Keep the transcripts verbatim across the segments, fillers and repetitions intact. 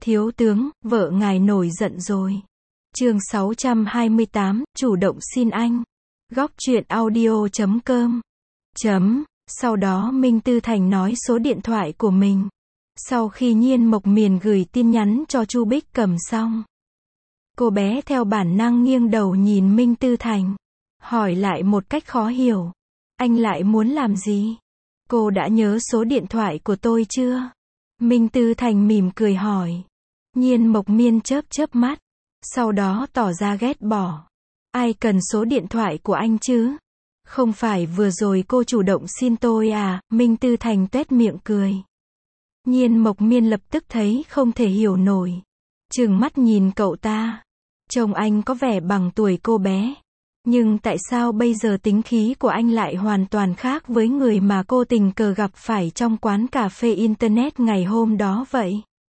Thiếu tướng, vợ ngài nổi giận rồi. Chương sáu trăm hai mươi tám, chủ động xin anh. Góc truyện audio chấm com. Chấm. Sau đó Minh Tư Thành nói số điện thoại của mình. Sau khi Nhiên Mộc Miền gửi tin nhắn cho Chu Bích Cầm xong, cô bé theo bản năng nghiêng đầu nhìn Minh Tư Thành, hỏi lại một cách khó hiểu. Anh lại muốn làm gì? Cô đã nhớ số điện thoại của tôi chưa? Minh Tư Thành mỉm cười hỏi. Nhiên Mộc Miên chớp chớp mắt, sau đó tỏ ra ghét bỏ. Ai cần số điện thoại của anh chứ? Không phải vừa rồi cô chủ động xin tôi à? Minh Tư Thành tuét miệng cười. Nhiên Mộc Miên lập tức thấy không thể hiểu nổi, trừng mắt nhìn cậu ta. Trông anh có vẻ bằng tuổi cô bé, nhưng tại sao bây giờ tính khí của anh lại hoàn toàn khác với người mà cô tình cờ gặp phải trong quán cà phê internet ngày hôm đó vậy?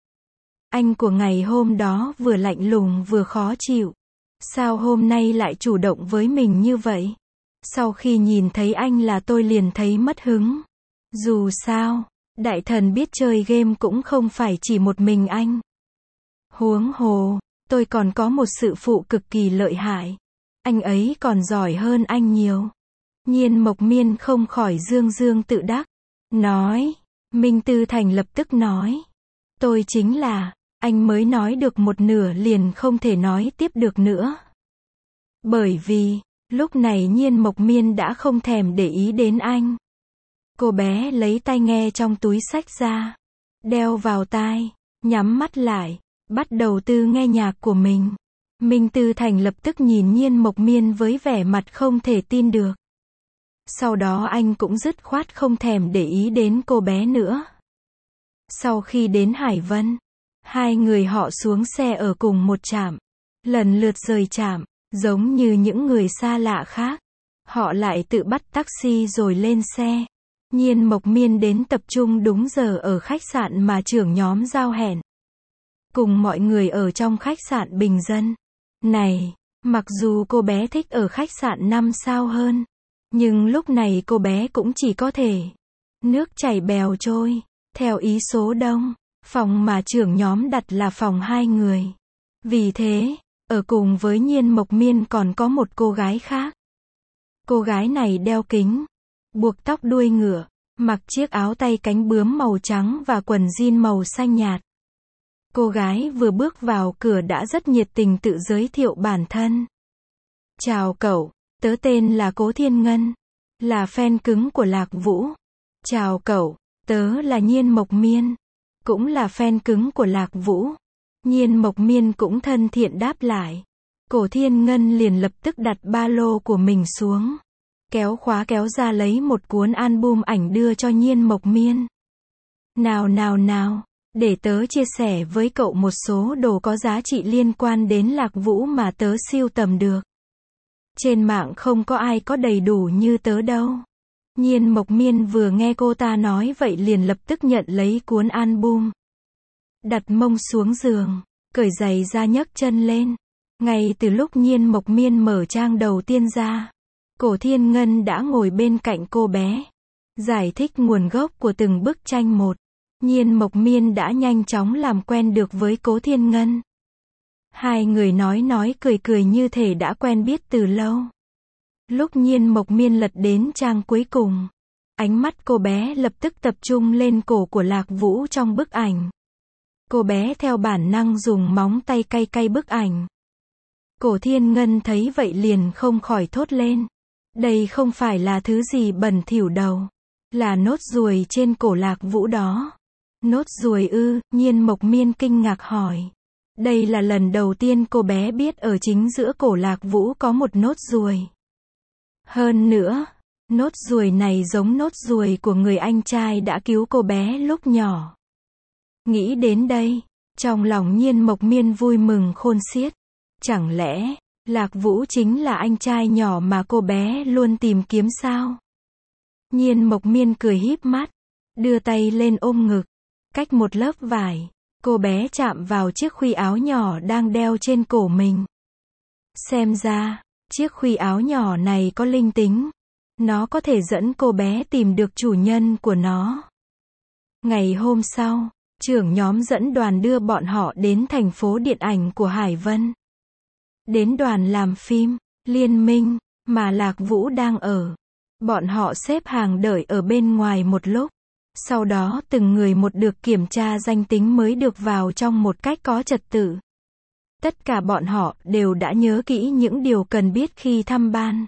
Anh của ngày hôm đó vừa lạnh lùng vừa khó chịu, sao hôm nay lại chủ động với mình như vậy? Sau khi nhìn thấy anh là tôi liền thấy mất hứng. Dù sao, đại thần biết chơi game cũng không phải chỉ một mình anh. Huống hồ, tôi còn có một sự phụ cực kỳ lợi hại. Anh ấy còn giỏi hơn anh nhiều. Nhiên Mộc Miên không khỏi dương dương tự đắc. Nói. Minh Tư Thành lập tức nói. Tôi chính là, anh mới nói được một nửa liền không thể nói tiếp được nữa. Bởi vì, lúc này Nhiên Mộc Miên đã không thèm để ý đến anh. Cô bé lấy tai nghe trong túi xách ra, đeo vào tai, nhắm mắt lại, bắt đầu tư nghe nhạc của mình. Minh Tư Thành lập tức nhìn Nhiên Mộc Miên với vẻ mặt không thể tin được. Sau đó anh cũng dứt khoát không thèm để ý đến cô bé nữa. Sau khi đến Hải Vân, hai người họ xuống xe ở cùng một trạm, lần lượt rời trạm, giống như những người xa lạ khác. Họ lại tự bắt taxi rồi lên xe. Nhiên Mộc Miên đến tập trung đúng giờ ở khách sạn mà trưởng nhóm giao hẹn. Cùng mọi người ở trong khách sạn bình dân. Này, mặc dù cô bé thích ở khách sạn năm sao hơn, nhưng lúc này cô bé cũng chỉ có thể nước chảy bèo trôi, theo ý số đông. Phòng mà trưởng nhóm đặt là phòng hai người. Vì thế, ở cùng với Nhiên Mộc Miên còn có một cô gái khác. Cô gái này đeo kính, buộc tóc đuôi ngựa, mặc chiếc áo tay cánh bướm màu trắng và quần jean màu xanh nhạt. Cô gái vừa bước vào cửa đã rất nhiệt tình tự giới thiệu bản thân. Chào cậu, tớ tên là Cố Thiên Ngân, là fan cứng của Lạc Vũ. Chào cậu, tớ là Nhiên Mộc Miên, cũng là fan cứng của Lạc Vũ. Nhiên Mộc Miên cũng thân thiện đáp lại. Cố Thiên Ngân liền lập tức đặt ba lô của mình xuống, kéo khóa kéo ra lấy một cuốn album ảnh đưa cho Nhiên Mộc Miên. Nào nào nào, để tớ chia sẻ với cậu một số đồ có giá trị liên quan đến Lạc Vũ mà tớ sưu tầm được. Trên mạng không có ai có đầy đủ như tớ đâu. Nhiên Mộc Miên vừa nghe cô ta nói vậy liền lập tức nhận lấy cuốn album. Đặt mông xuống giường, cởi giày ra nhấc chân lên. Ngay từ lúc Nhiên Mộc Miên mở trang đầu tiên ra, Cố Thiên Ngân đã ngồi bên cạnh cô bé, giải thích nguồn gốc của từng bức tranh một. Nhiên Mộc Miên đã nhanh chóng làm quen được với Cố Thiên Ngân. Hai người nói nói cười cười như thể đã quen biết từ lâu. Lúc Nhiên Mộc Miên lật đến trang cuối cùng, ánh mắt cô bé lập tức tập trung lên cổ của Lạc Vũ trong bức ảnh. Cô bé theo bản năng dùng móng tay cay cay bức ảnh. Cố Thiên Ngân thấy vậy liền không khỏi thốt lên. Đây không phải là thứ gì bẩn thỉu đâu. Là nốt ruồi trên cổ Lạc Vũ đó. Nốt ruồi ư? Nhiên Mộc Miên kinh ngạc hỏi. Đây là lần đầu tiên cô bé biết ở chính giữa cổ Lạc Vũ có một nốt ruồi. Hơn nữa, nốt ruồi này giống nốt ruồi của người anh trai đã cứu cô bé lúc nhỏ. Nghĩ đến đây, trong lòng Nhiên Mộc Miên vui mừng khôn xiết. Chẳng lẽ, Lạc Vũ chính là anh trai nhỏ mà cô bé luôn tìm kiếm sao? Nhiên Mộc Miên cười híp mắt, đưa tay lên ôm ngực. Cách một lớp vải, cô bé chạm vào chiếc khuy áo nhỏ đang đeo trên cổ mình. Xem ra, chiếc khuy áo nhỏ này có linh tính. Nó có thể dẫn cô bé tìm được chủ nhân của nó. Ngày hôm sau, trưởng nhóm dẫn đoàn đưa bọn họ đến thành phố điện ảnh của Hải Vân. Đến đoàn làm phim, Liên Minh, mà Lạc Vũ đang ở. Bọn họ xếp hàng đợi ở bên ngoài một lúc. Sau đó từng người một được kiểm tra danh tính mới được vào trong một cách có trật tự. Tất cả bọn họ đều đã nhớ kỹ những điều cần biết khi thăm ban.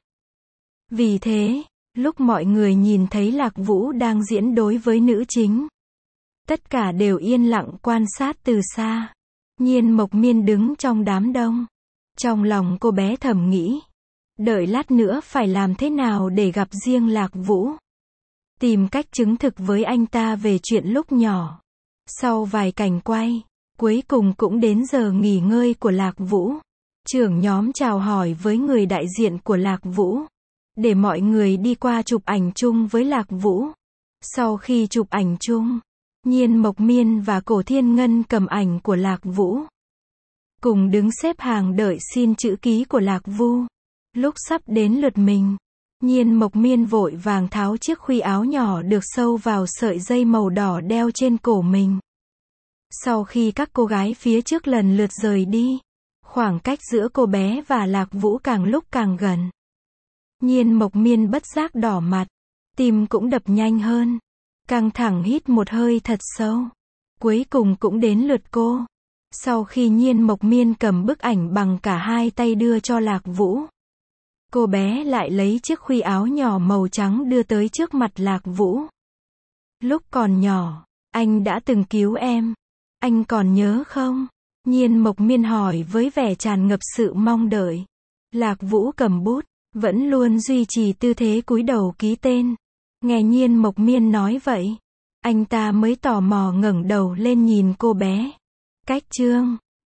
Vì thế, lúc mọi người nhìn thấy Lạc Vũ đang diễn đối với nữ chính, tất cả đều yên lặng quan sát từ xa. Nhiên Mộc Miên đứng trong đám đông. Trong lòng cô bé thầm nghĩ, đợi lát nữa phải làm thế nào để gặp riêng Lạc Vũ. Tìm cách chứng thực với anh ta về chuyện lúc nhỏ. Sau vài cảnh quay, cuối cùng cũng đến giờ nghỉ ngơi của Lạc Vũ. Trưởng nhóm chào hỏi với người đại diện của Lạc Vũ, để mọi người đi qua chụp ảnh chung với Lạc Vũ. Sau khi chụp ảnh chung, Nhiên Mộc Miên và Cổ Thiên Ngân cầm ảnh của Lạc Vũ, cùng đứng xếp hàng đợi xin chữ ký của Lạc Vũ. Lúc sắp đến lượt mình, Nhiên Mộc Miên vội vàng tháo chiếc khuy áo nhỏ được sâu vào sợi dây màu đỏ đeo trên cổ mình. Sau khi các cô gái phía trước lần lượt rời đi, khoảng cách giữa cô bé và Lạc Vũ càng lúc càng gần. Nhiên Mộc Miên bất giác đỏ mặt, tim cũng đập nhanh hơn, căng thẳng hít một hơi thật sâu. Cuối cùng cũng đến lượt cô. Sau khi Nhiên Mộc Miên cầm bức ảnh bằng cả hai tay đưa cho Lạc Vũ, cô bé lại lấy chiếc khuy áo nhỏ màu trắng đưa tới trước mặt Lạc Vũ. Lúc còn nhỏ, anh đã từng cứu em. Anh còn nhớ không? Nhiên Mộc Miên hỏi với vẻ tràn ngập sự mong đợi. Lạc Vũ cầm bút, vẫn luôn duy trì tư thế cúi đầu ký tên. Nghe Nhiên Mộc Miên nói vậy, anh ta mới tò mò ngẩng đầu lên nhìn cô bé. Cách chương